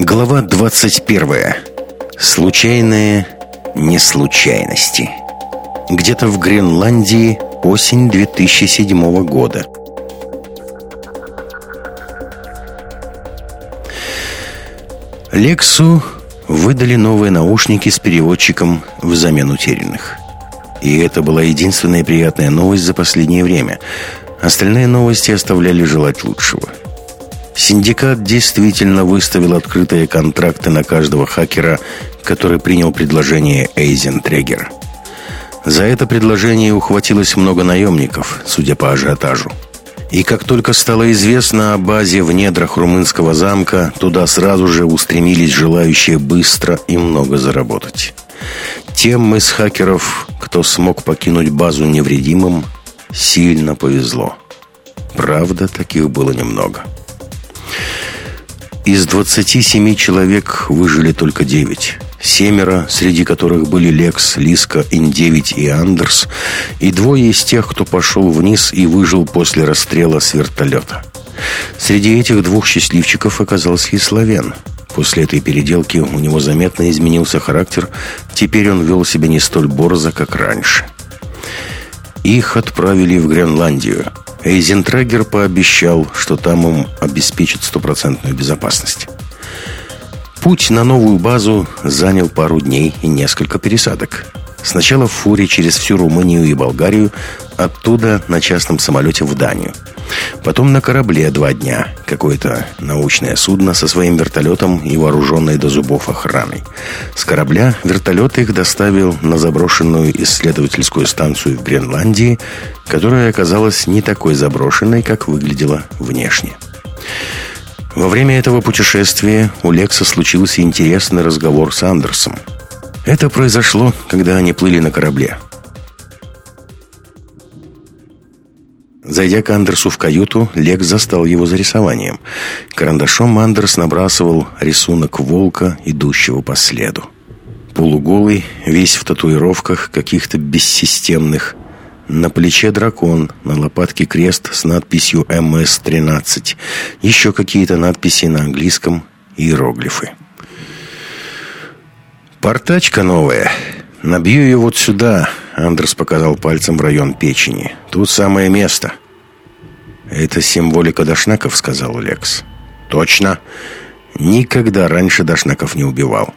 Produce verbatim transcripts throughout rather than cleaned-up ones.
Глава двадцать первая. Случайные неслучайности. Где-то в Гренландии, осень две тысячи седьмого года. Лексу выдали новые наушники с переводчиком взамен утерянных. И это была единственная приятная новость за последнее время. Остальные новости оставляли желать лучшего. Синдикат действительно выставил открытые контракты на каждого хакера, который принял предложение Эйзентрегера. За это предложение ухватилось много наемников, судя по ажиотажу. И как только стало известно о базе в недрах румынского замка, туда сразу же устремились желающие быстро и много заработать. Тем из хакеров, кто смог покинуть базу невредимым, сильно повезло. Правда, таких было немного. Из двадцати семи человек выжили только девять. Семеро, среди которых были Лекс, Лиска, Ин девять и Андерс, и двое из тех, кто пошел вниз и выжил после расстрела с вертолета. Среди этих двух счастливчиков оказался и Славен. После этой переделки у него заметно изменился характер. Теперь он вел себя не столь борзо, как раньше. Их отправили в Гренландию. Эйзентрегер пообещал, что там им обеспечат стопроцентную безопасность. Путь на новую базу занял пару дней и несколько пересадок. Сначала в фуре через всю Румынию и Болгарию, оттуда на частном самолете в Данию. Потом на корабле два дня, какое-то научное судно со своим вертолетом и вооруженной до зубов охраной. С корабля вертолет их доставил на заброшенную исследовательскую станцию в Гренландии, которая оказалась не такой заброшенной, как выглядела внешне. Во время этого путешествия у Лекса случился интересный разговор с Андерсом. Это произошло, когда они плыли на корабле. Зайдя к Андерсу в каюту, Лекс застал его за рисованием. Карандашом Андерс набрасывал рисунок волка, идущего по следу. Полуголый, весь в татуировках каких-то бессистемных. На плече дракон, на лопатке крест с надписью эм эс тринадцать. Еще какие-то надписи на английском и иероглифы. «Портачка новая. Набью ее вот сюда», — Андерс показал пальцем в район печени. «Тут самое место». «Это символика дашнаков», — сказал Лекс. «Точно. Никогда раньше дашнаков не убивал».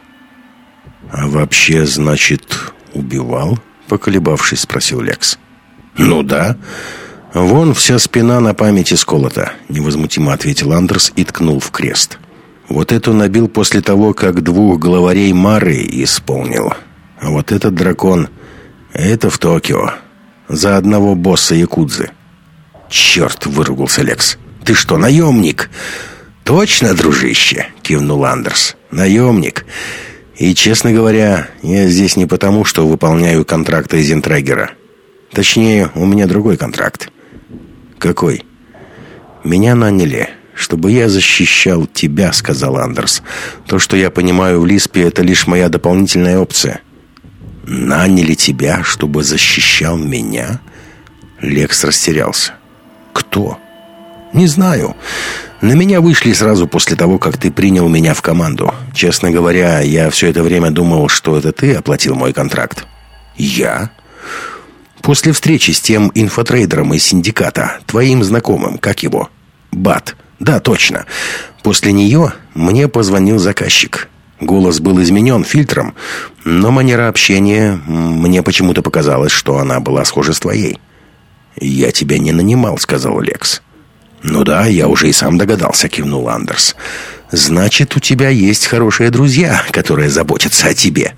«А вообще, значит, убивал?» — поколебавшись, спросил Лекс. «Ну да. Вон вся спина на памяти сколота», — невозмутимо ответил Андерс и ткнул в крест. «Вот эту набил после того, как двух главарей Мары исполнил. А вот этот дракон, это в Токио. За одного босса якудзы». «Черт!» — выругался Лекс. «Ты что, наемник?» «Точно, дружище!» — кивнул Андерс. «Наемник. И, честно говоря, я здесь не потому, что выполняю контракт Эйзентрегера. Точнее, у меня другой контракт». «Какой?» «Меня наняли, чтобы я защищал тебя», — сказал Андерс. «То, что я понимаю в Лиспе, это лишь моя дополнительная опция». «Наняли тебя, чтобы защищал меня?» Лекс растерялся. «Кто?» «Не знаю. На меня вышли сразу после того, как ты принял меня в команду. Честно говоря, я все это время думал, что это ты оплатил мой контракт». «Я?» «После встречи с тем инфотрейдером из синдиката, твоим знакомым, как его?» «Бат. Да, точно. После нее мне позвонил заказчик. Голос был изменен фильтром, но манера общения, мне почему-то показалось, что она была схожа с твоей». «Я тебя не нанимал», — сказал Лекс. «Ну да, я уже и сам догадался», — кивнул Андерс. «Значит, у тебя есть хорошие друзья, которые заботятся о тебе».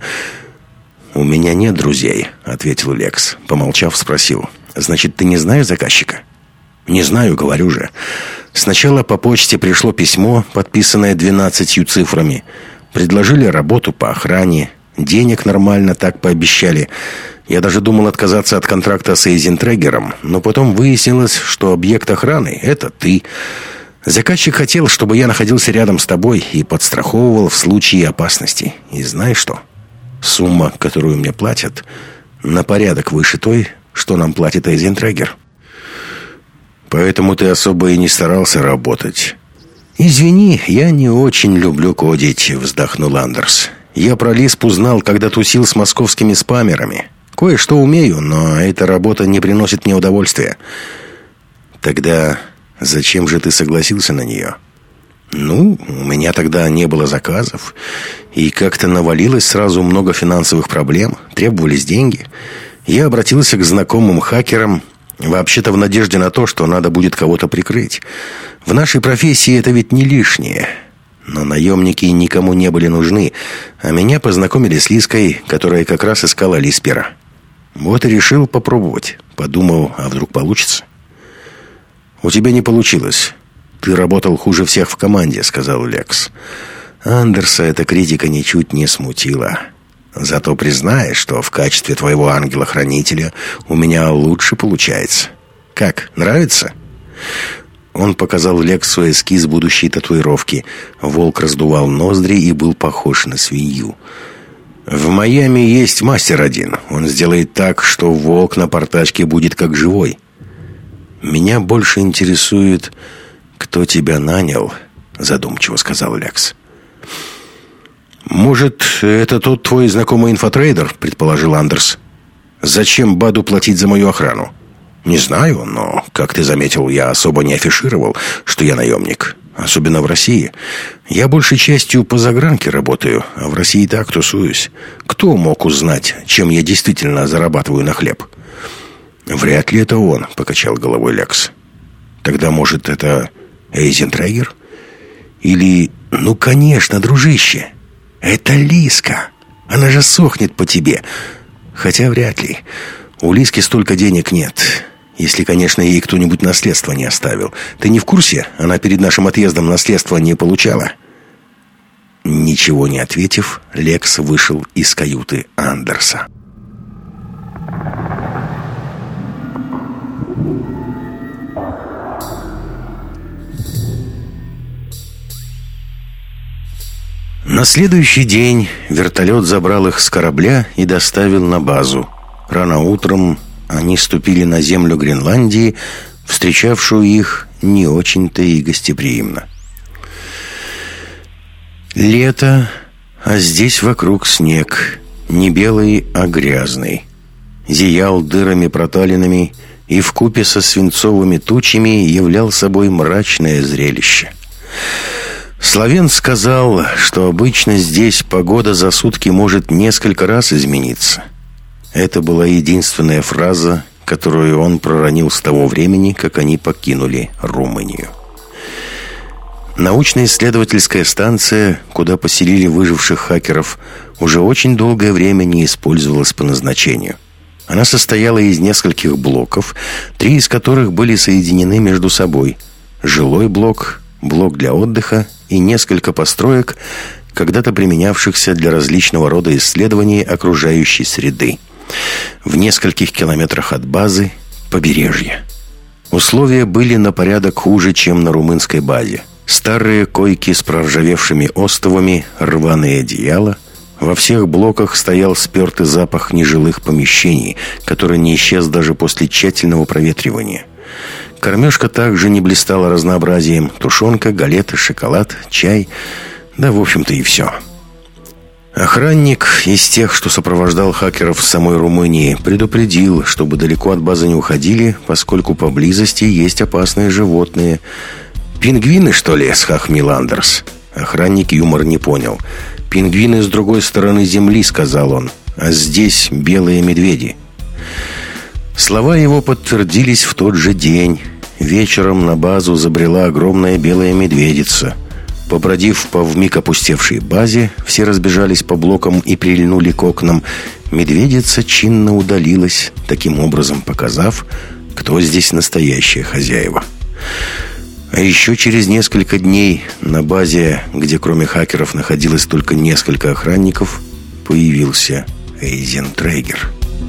«У меня нет друзей», — ответил Лекс. Помолчав, спросил. «Значит, ты не знаешь заказчика?» «Не знаю, говорю же. Сначала по почте пришло письмо, подписанное двенадцатью цифрами. Предложили работу по охране. Денег нормально так пообещали. Я даже думал отказаться от контракта с Эйзентрегером, но потом выяснилось, что объект охраны — это ты. Заказчик хотел, чтобы я находился рядом с тобой и подстраховывал в случае опасности. И знаешь что? Сумма, которую мне платят, на порядок выше той, что нам платит Эйзентрегер». «Поэтому ты особо и не старался работать». «Извини, я не очень люблю кодить», — вздохнул Андерс. «Я про Лисп узнал, когда тусил с московскими спамерами. Кое-что умею, но эта работа не приносит мне удовольствия». «Тогда зачем же ты согласился на нее?» «Ну, у меня тогда не было заказов, и как-то навалилось сразу много финансовых проблем, требовались деньги. Я обратился к знакомым хакерам, вообще-то в надежде на то, что надо будет кого-то прикрыть. В нашей профессии это ведь не лишнее. Но наемники никому не были нужны, а меня познакомили с Лиской, которая как раз искала Лиспера. Вот и решил попробовать. Подумал, а вдруг получится?» «У тебя не получилось. Ты работал хуже всех в команде», — сказал Лекс. Андерса эта критика ничуть не смутила. «Зато признай, что в качестве твоего ангела-хранителя у меня лучше получается. Как, нравится?» Он показал Лексу эскиз будущей татуировки. Волк раздувал ноздри и был похож на свинью. «В Майами есть мастер один. Он сделает так, что волк на портачке будет как живой. Меня больше интересует, кто тебя нанял», — задумчиво сказал Лекс. «Может, это тот твой знакомый инфотрейдер?» — предположил Андерс. «Зачем Баду платить за мою охрану?» «Не знаю, но, как ты заметил, я особо не афишировал, что я наемник. Особенно в России. Я большей частью по загранке работаю, а в России так тусуюсь. Кто мог узнать, чем я действительно зарабатываю на хлеб?» «Вряд ли это он», — покачал головой Лекс. «Тогда, может, это Эйзентрегер? Или... Ну, конечно, дружище. Это Лиска. Она же сохнет по тебе. Хотя вряд ли. У Лиски столько денег нет. Если, конечно, ей кто-нибудь наследство не оставил. Ты не в курсе? Она перед нашим отъездом наследство не получала». Ничего не ответив, Лекс вышел из каюты Андерса. На следующий день вертолет забрал их с корабля и доставил на базу. Рано утром они ступили на землю Гренландии, встречавшую их не очень-то и гостеприимно. Лето, а здесь вокруг снег, не белый, а грязный. Зиял дырами-проталинами и вкупе со свинцовыми тучами являл собой мрачное зрелище. Славен сказал, что обычно здесь погода за сутки может несколько раз измениться. Это была единственная фраза, которую он проронил с того времени, как они покинули Румынию. Научно-исследовательская станция, куда поселили выживших хакеров, уже очень долгое время не использовалась по назначению. Она состояла из нескольких блоков, три из которых были соединены между собой. Жилой блок, блок для отдыха и несколько построек, когда-то применявшихся для различного рода исследований окружающей среды. В нескольких километрах от базы побережье. Условия были на порядок хуже, чем на румынской базе. Старые койки с проржавевшими остовами, рваные одеяла. Во всех блоках стоял спертый запах нежилых помещений, который не исчез даже после тщательного проветривания. Кормежка также не блистала разнообразием. Тушенка, галеты, шоколад, чай. Да, в общем-то, и все. Охранник из тех, что сопровождал хакеров в самой Румынии, предупредил, чтобы далеко от базы не уходили, поскольку поблизости есть опасные животные. «Пингвины, что ли?» — схохмил Андерс. Охранник юмор не понял. «Пингвины с другой стороны земли», — сказал он. «А здесь белые медведи». Слова его подтвердились в тот же день. Вечером на базу забрела огромная белая медведица. Побродив по вмиг опустевшей базе, все разбежались по блокам и прильнули к окнам. Медведица чинно удалилась, таким образом показав, кто здесь настоящие хозяева. А еще через несколько дней на базе, где кроме хакеров находилось только несколько охранников, появился Эйзентрегер.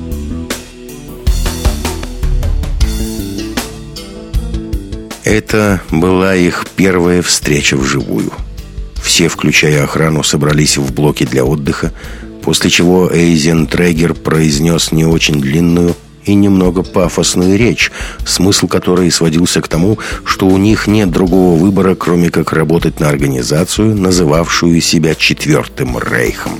Это была их первая встреча вживую. Все, включая охрану, собрались в блоке для отдыха, после чего Эйзентрегер произнес не очень длинную и немного пафосную речь, смысл которой сводился к тому, что у них нет другого выбора, кроме как работать на организацию, называвшую себя Четвертым Рейхом.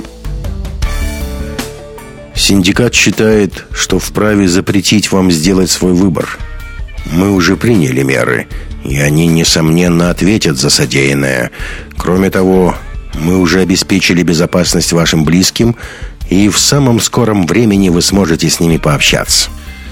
Синдикат считает, что вправе запретить вам сделать свой выбор. Мы уже приняли меры, и они, несомненно, ответят за содеянное. Кроме того, мы уже обеспечили безопасность вашим близким, и в самом скором времени вы сможете с ними пообщаться.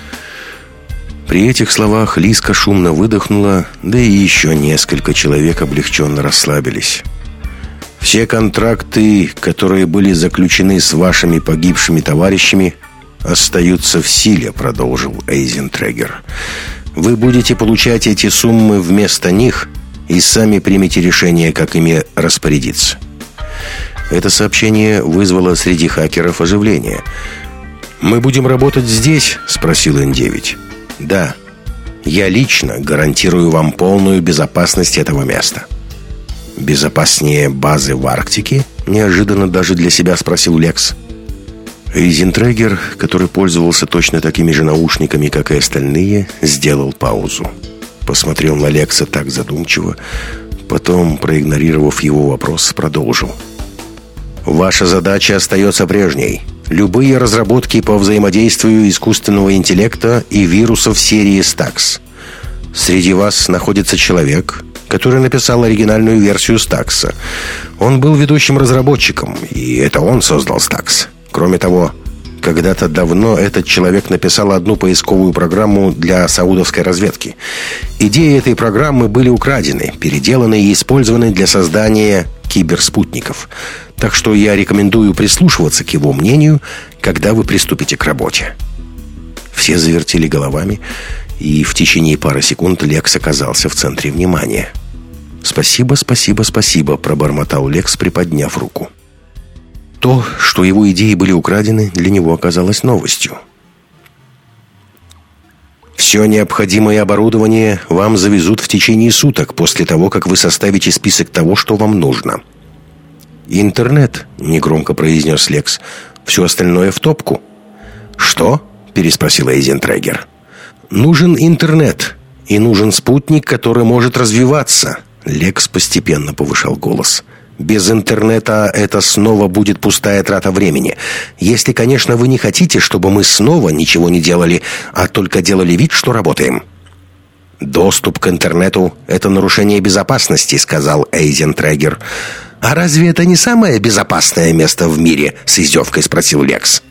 При этих словах Лиска шумно выдохнула, да и еще несколько человек облегченно расслабились. Все контракты, которые были заключены с вашими погибшими товарищами, остаются в силе, продолжил Эйзентрегер. Вы будете получать эти суммы вместо них и сами примете решение, как ими распорядиться. Это сообщение вызвало среди хакеров оживление. «Мы будем работать здесь?» – спросил эн девять. «Да. Я лично гарантирую вам полную безопасность этого места». «Безопаснее базы в Арктике?» – неожиданно даже для себя спросил Лекс. Эйзентрегер, который пользовался точно такими же наушниками, как и остальные, сделал паузу. Посмотрел на Лекса так задумчиво, потом, проигнорировав его вопрос, продолжил. «Ваша задача остается прежней. Любые разработки по взаимодействию искусственного интеллекта и вирусов серии Стакс. Среди вас находится человек, который написал оригинальную версию Стакса. Он был ведущим разработчиком, и это он создал Стакс. Кроме того, когда-то давно этот человек написал одну поисковую программу для саудовской разведки. Идеи этой программы были украдены, переделаны и использованы для создания киберспутников. Так что я рекомендую прислушиваться к его мнению, когда вы приступите к работе». Все завертели головами, и в течение пары секунд Лекс оказался в центре внимания. «Спасибо, спасибо, спасибо», — пробормотал Лекс, приподняв руку. То, что его идеи были украдены, для него оказалось новостью. «Все необходимое оборудование вам завезут в течение суток после того, как вы составите список того, что вам нужно». «Интернет», — негромко произнес Лекс. «Все остальное в топку». «Что?» — переспросил Эйзентрегер. «Нужен интернет, и нужен спутник, который может развиваться». Лекс постепенно повышал голос. «Без интернета это снова будет пустая трата времени. Если, конечно, вы не хотите, чтобы мы снова ничего не делали, а только делали вид, что работаем». «Доступ к интернету — это нарушение безопасности», — сказал Эйзентрегер. «А разве это не самое безопасное место в мире?» — с издевкой спросил Лекс.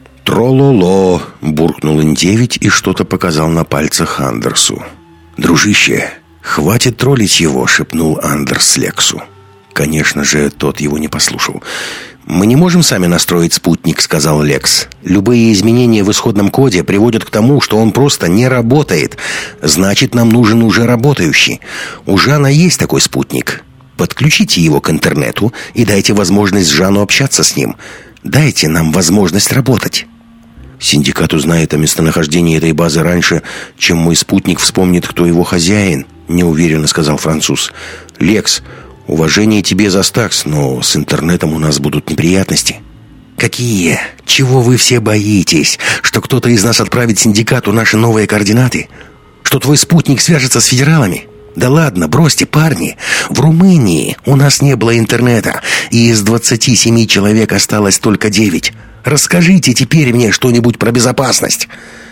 «Трололо», — буркнул эн девять и что-то показал на пальцах Андерсу. «Дружище, хватит троллить его», — шепнул Андерс Лексу. Конечно же, тот его не послушал. «Мы не можем сами настроить спутник», — сказал Лекс. «Любые изменения в исходном коде приводят к тому, что он просто не работает. Значит, нам нужен уже работающий. У Жана есть такой спутник. Подключите его к интернету и дайте возможность Жану общаться с ним. Дайте нам возможность работать». «Синдикат узнает о местонахождении этой базы раньше, чем мой спутник вспомнит, кто его хозяин», — неуверенно сказал француз. «Лекс, уважение тебе за Стакс, но с интернетом у нас будут неприятности». «Какие? Чего вы все боитесь? Что кто-то из нас отправит синдикату наши новые координаты? Что твой спутник свяжется с федералами? Да ладно, бросьте, парни. В Румынии у нас не было интернета, и из двадцати семи человек осталось только девять. Расскажите теперь мне что-нибудь про безопасность».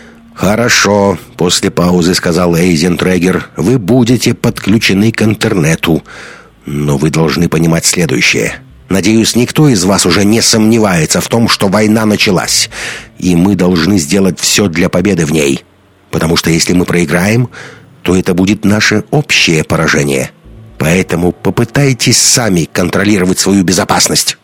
«Хорошо», — после паузы сказал Эйзентрегер. «Вы будете подключены к интернету. Но вы должны понимать следующее. Надеюсь, никто из вас уже не сомневается в том, что война началась. И мы должны сделать все для победы в ней. Потому что если мы проиграем, то это будет наше общее поражение. Поэтому попытайтесь сами контролировать свою безопасность».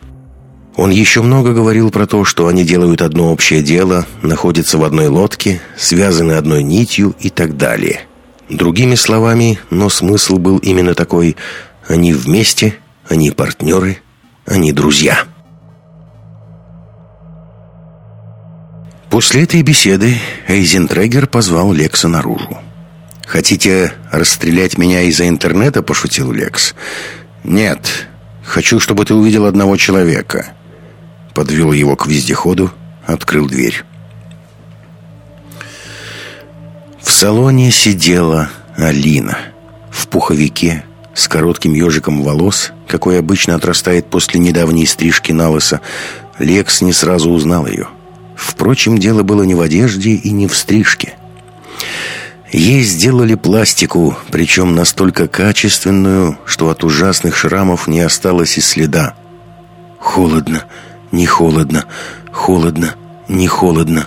Он еще много говорил про то, что они делают одно общее дело, находятся в одной лодке, связаны одной нитью и так далее. Другими словами, но смысл был именно такой: они вместе, они партнеры, они друзья. После этой беседы Эйзентрегер позвал Лекса наружу. «Хотите расстрелять меня из-за интернета?» – пошутил Лекс. «Нет. Хочу, чтобы ты увидел одного человека». Подвел его к вездеходу, открыл дверь. В салоне сидела Алина в пуховике с коротким ежиком волос, какой обычно отрастает после недавней стрижки на лысо. Лекс не сразу узнал ее. Впрочем, дело было не в одежде и не в стрижке. Ей сделали пластику, причем настолько качественную, что от ужасных шрамов не осталось и следа. Холодно, не холодно, холодно, не холодно.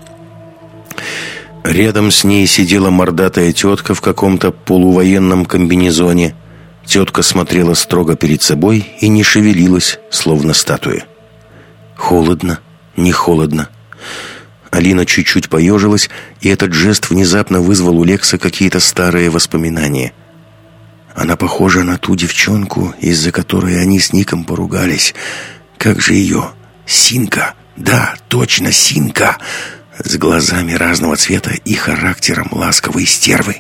Рядом с ней сидела мордатая тетка в каком-то полувоенном комбинезоне. Тетка смотрела строго перед собой и не шевелилась, словно статуя. Холодно, не холодно. Алина чуть-чуть поежилась, и этот жест внезапно вызвал у Лекса какие-то старые воспоминания. Она похожа на ту девчонку, из-за которой они с Ником поругались. Как же ее? Синка. Да, точно, Синка. С глазами разного цвета и характером ласковой стервы.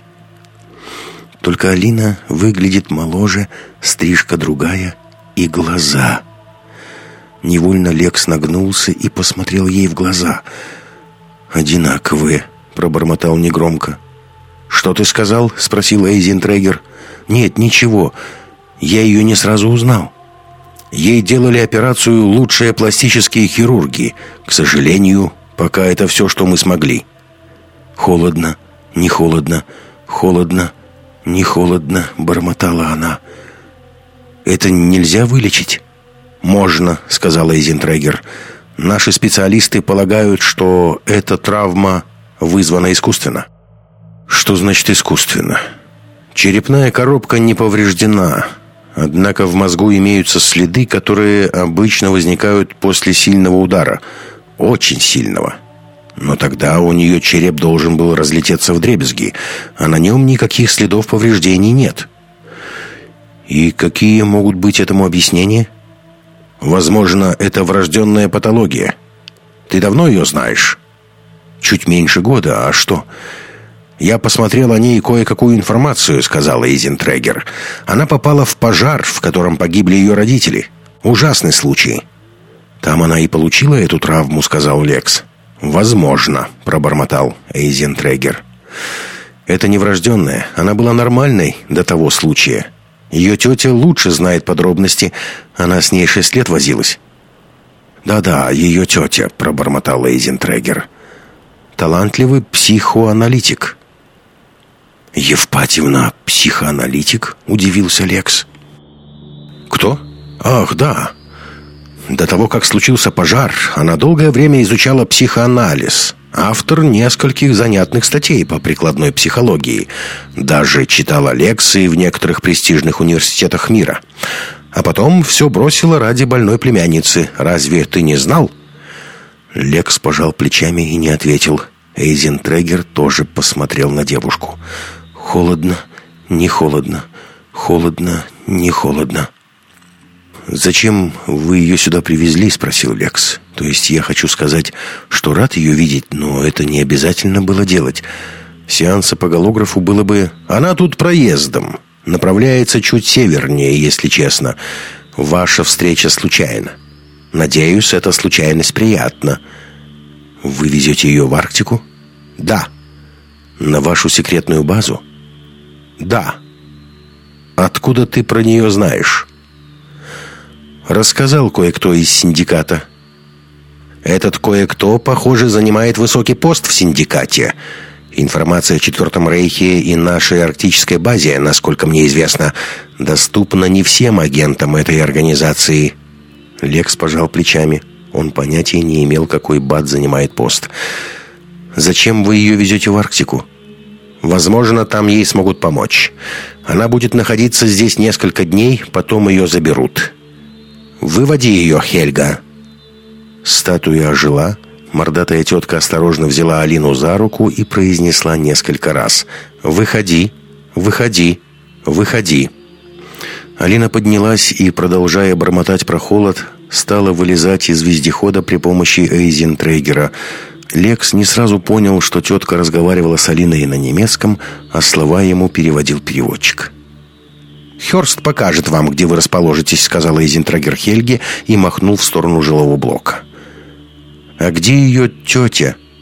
Только Алина выглядит моложе, стрижка другая и глаза. Невольно Лекс нагнулся и посмотрел ей в глаза. «Одинаковые», — пробормотал негромко. «Что ты сказал?» — спросил Эйзентрегер. «Нет, ничего. Я ее не сразу узнал. Ей делали операцию лучшие пластические хирурги. К сожалению, пока это все, что мы смогли». «Холодно, не холодно, холодно, не холодно», — бормотала она. «Это нельзя вылечить?» «Можно», — сказал Эйзентрегер. «Наши специалисты полагают, что эта травма вызвана искусственно». «Что значит искусственно?» «Черепная коробка не повреждена. Однако в мозгу имеются следы, которые обычно возникают после сильного удара. Очень сильного. Но тогда у нее череп должен был разлететься вдребезги, а на нем никаких следов повреждений нет». «И какие могут быть этому объяснения?» «Возможно, это врожденная патология. Ты давно ее знаешь?» «Чуть меньше года. А что?» «Я посмотрел о ней кое-какую информацию», — сказала Эйзентрегер. «Она попала в пожар, в котором погибли ее родители. Ужасный случай». «Там она и получила эту травму», — сказал Лекс. «Возможно», — пробормотал Эйзентрегер. «Это не врожденная. Она была нормальной до того случая. Ее тетя лучше знает подробности. Она с ней шесть лет возилась». «Да-да, ее тетя», — пробормотал Эйзентрегер. «Талантливый психоаналитик». «Евпатьевна психоаналитик?» — удивился Лекс. «Кто? Ах, да. До того, как случился пожар, она долгое время изучала психоанализ. Автор нескольких занятных статей по прикладной психологии. Даже читала лекции в некоторых престижных университетах мира. А потом все бросила ради больной племянницы. Разве ты не знал?» Лекс пожал плечами и не ответил. Эйзентрегер тоже посмотрел на девушку. «Холодно, не холодно, холодно, не холодно». «Зачем вы ее сюда привезли?» — спросил Лекс. «То есть я хочу сказать, что рад ее видеть, но это не обязательно было делать. Сеанса по голографу было бы... Она тут проездом. Направляется чуть севернее, если честно. Ваша встреча случайна. Надеюсь, эта случайность приятна». «Вы везете ее в Арктику?» «Да». «На вашу секретную базу?» «Да». «Откуда ты про нее знаешь?» «Рассказал кое-кто из синдиката». «Этот кое-кто, похоже, занимает высокий пост в синдикате. Информация о Четвертом Рейхе и нашей арктической базе, насколько мне известно, доступна не всем агентам этой организации». Лекс пожал плечами. Он понятия не имел, какой бат занимает пост. «Зачем вы ее везете в Арктику?» «Возможно, там ей смогут помочь. Она будет находиться здесь несколько дней, потом ее заберут. Выводи ее, Хельга». Статуя ожила. Мордатая тетка осторожно взяла Алину за руку и произнесла несколько раз: «Выходи, выходи, выходи». Алина поднялась и, продолжая бормотать про холод, стала вылезать из вездехода при помощи Эйзентрегера. Лекс не сразу понял, что тетка разговаривала с Алиной на немецком, а слова ему переводил переводчик. «Хёрст покажет вам, где вы расположитесь», — сказал Эйзентрегер Хельге и махнул в сторону жилого блока. «А где ее тетя?»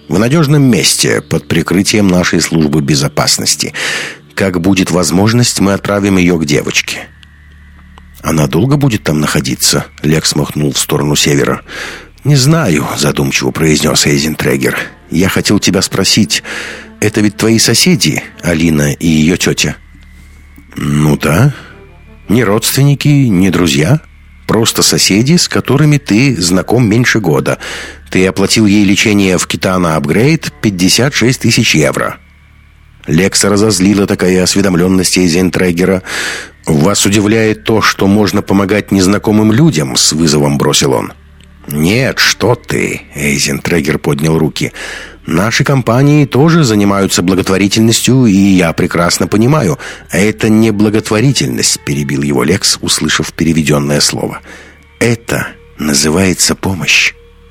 В надежном месте, под прикрытием нашей службы безопасности. Как будет возможность, мы отправим ее к девочке». «Она долго будет там находиться?» Лекс махнул в сторону севера. «Не знаю», — задумчиво произнес Эйзентрегер. «Я хотел тебя спросить, это ведь твои соседи, Алина и ее тетя?» «Ну да. Не родственники, не друзья. Просто соседи, с которыми ты знаком меньше года. Ты оплатил ей лечение в Китана Апгрейд пятьдесят шесть тысяч евро». Лекса разозлила такая осведомленность Эйзентрегера. «Вас удивляет то, что можно помогать незнакомым людям?» — с вызовом бросил он. «Нет, что ты!» — Эйзентрегер поднял руки. «Наши компании тоже занимаются благотворительностью, и я прекрасно понимаю. Это не благотворительность», — перебил его Лекс, услышав переведенное слово. «Это называется помощь».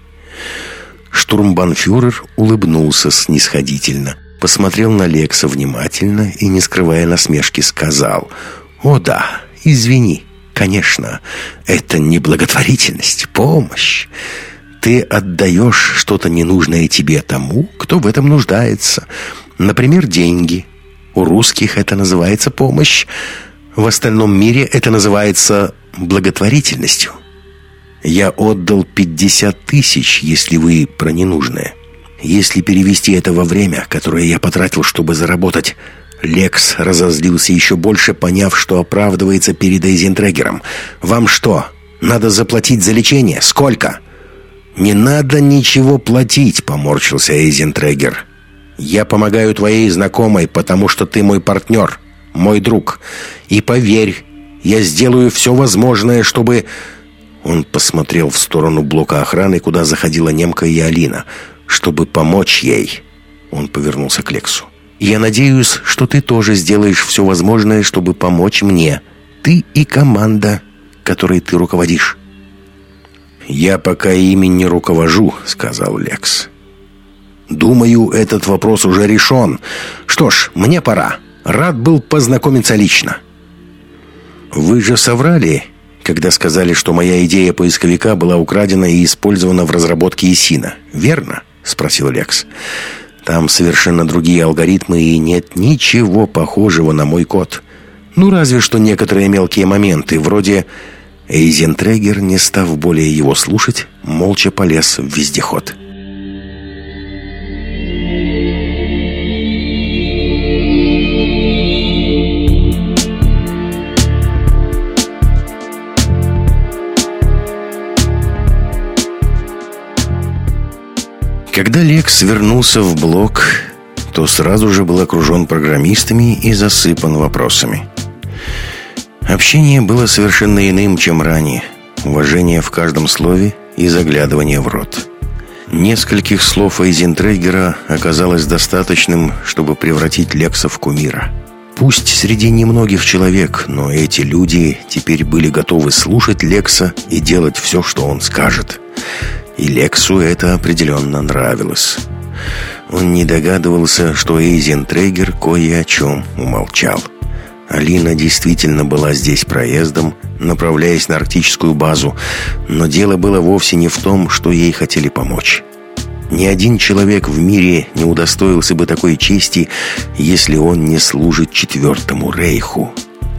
Штурмбанфюрер улыбнулся снисходительно, посмотрел на Лекса внимательно и, не скрывая насмешки, сказал: «О да, извини, конечно, это не благотворительность, помощь. Ты отдаешь что-то ненужное тебе тому, кто в этом нуждается. Например, деньги. У русских это называется помощь. В остальном мире это называется благотворительностью. Я отдал пятьдесят тысяч, если вы про ненужное. Если перевести это во время, которое я потратил, чтобы заработать...» Лекс разозлился еще больше, поняв, что оправдывается перед Эйзентрегером. «Вам что, надо заплатить за лечение? Сколько?» «Не надо ничего платить», — поморщился Эйзентрегер. «Я помогаю твоей знакомой, потому что ты мой партнер, мой друг. И поверь, я сделаю все возможное, чтобы...» Он посмотрел в сторону блока охраны, куда заходила немка и Алина. «Чтобы помочь ей». Он повернулся к Лексу. «Я надеюсь, что ты тоже сделаешь все возможное, чтобы помочь мне. Ты и команда, которой ты руководишь». «Я пока ими не руковожу», — сказал Лекс. «Думаю, этот вопрос уже решен. Что ж, мне пора. Рад был познакомиться лично». «Вы же соврали, когда сказали, что моя идея поисковика была украдена и использована в разработке ИСИНа, верно?» — спросил Лекс. «Там совершенно другие алгоритмы, и нет ничего похожего на мой код. Ну, разве что некоторые мелкие моменты, вроде...» Эйзентрегер, не став более его слушать, молча полез в вездеход. Когда Лекс вернулся в блок, то сразу же был окружен программистами и засыпан вопросами. Общение было совершенно иным, чем ранее. Уважение в каждом слове и заглядывание в рот. Нескольких слов Эйзентрегера оказалось достаточным, чтобы превратить Лекса в кумира. Пусть среди немногих человек, но эти люди теперь были готовы слушать Лекса и делать все, что он скажет. И Лексу это определенно нравилось. Он не догадывался, что Эйзентрегер кое о чем умолчал. Алина действительно была здесь проездом, направляясь на арктическую базу, но дело было вовсе не в том, что ей хотели помочь. Ни один человек в мире не удостоился бы такой чести, если он не служит Четвертому Рейху.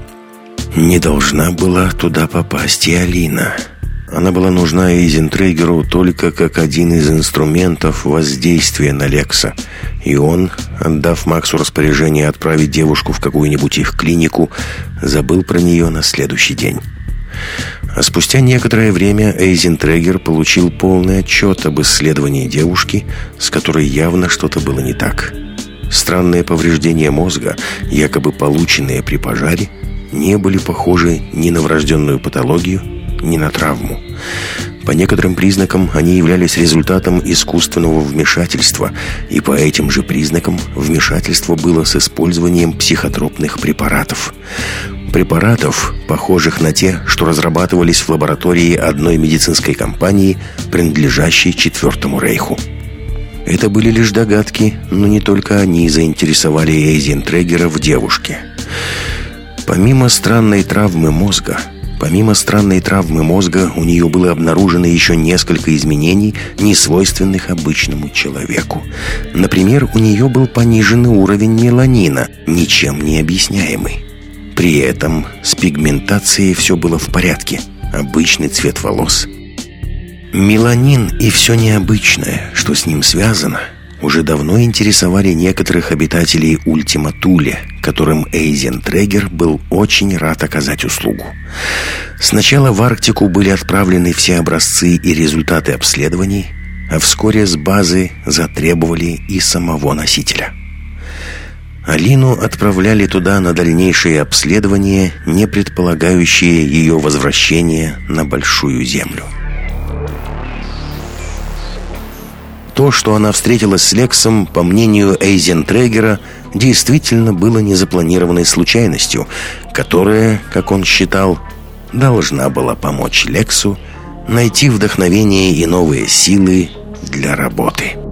Не должна была туда попасть и Алина. Она была нужна Эйзентрегеру только как один из инструментов воздействия на Лекса. И он, отдав Максу распоряжение отправить девушку в какую-нибудь их клинику, забыл про нее на следующий день. А спустя некоторое время Эйзентрегер получил полный отчет об исследовании девушки, с которой явно что-то было не так. Странные повреждения мозга, якобы полученные при пожаре, не были похожи ни на врожденную патологию, ни на травму. По некоторым признакам они являлись результатом искусственного вмешательства, и по этим же признакам вмешательство было с использованием психотропных препаратов. Препаратов, похожих на те, что разрабатывались в лаборатории одной медицинской компании, принадлежащей Четвертому Рейху. Это были лишь догадки, но не только они заинтересовали Эйзентрегера в девушке. Помимо странной травмы мозга, Помимо странной травмы мозга, у нее было обнаружено еще несколько изменений, несвойственных обычному человеку. Например, у нее был пониженный уровень меланина, ничем не объясняемый. При этом с пигментацией все было в порядке, обычный цвет волос. Меланин и все необычное, что с ним связано, уже давно интересовали некоторых обитателей Ультима Туле, которым Эйзентрегер был очень рад оказать услугу. Сначала в Арктику были отправлены все образцы и результаты обследований, а вскоре с базы затребовали и самого носителя. Алину отправляли туда на дальнейшие обследования, не предполагающие ее возвращение на Большую Землю. То, что она встретилась с Лексом, по мнению Эйзентрегера, действительно было незапланированной случайностью, которая, как он считал, должна была помочь Лексу найти вдохновение и новые силы для работы.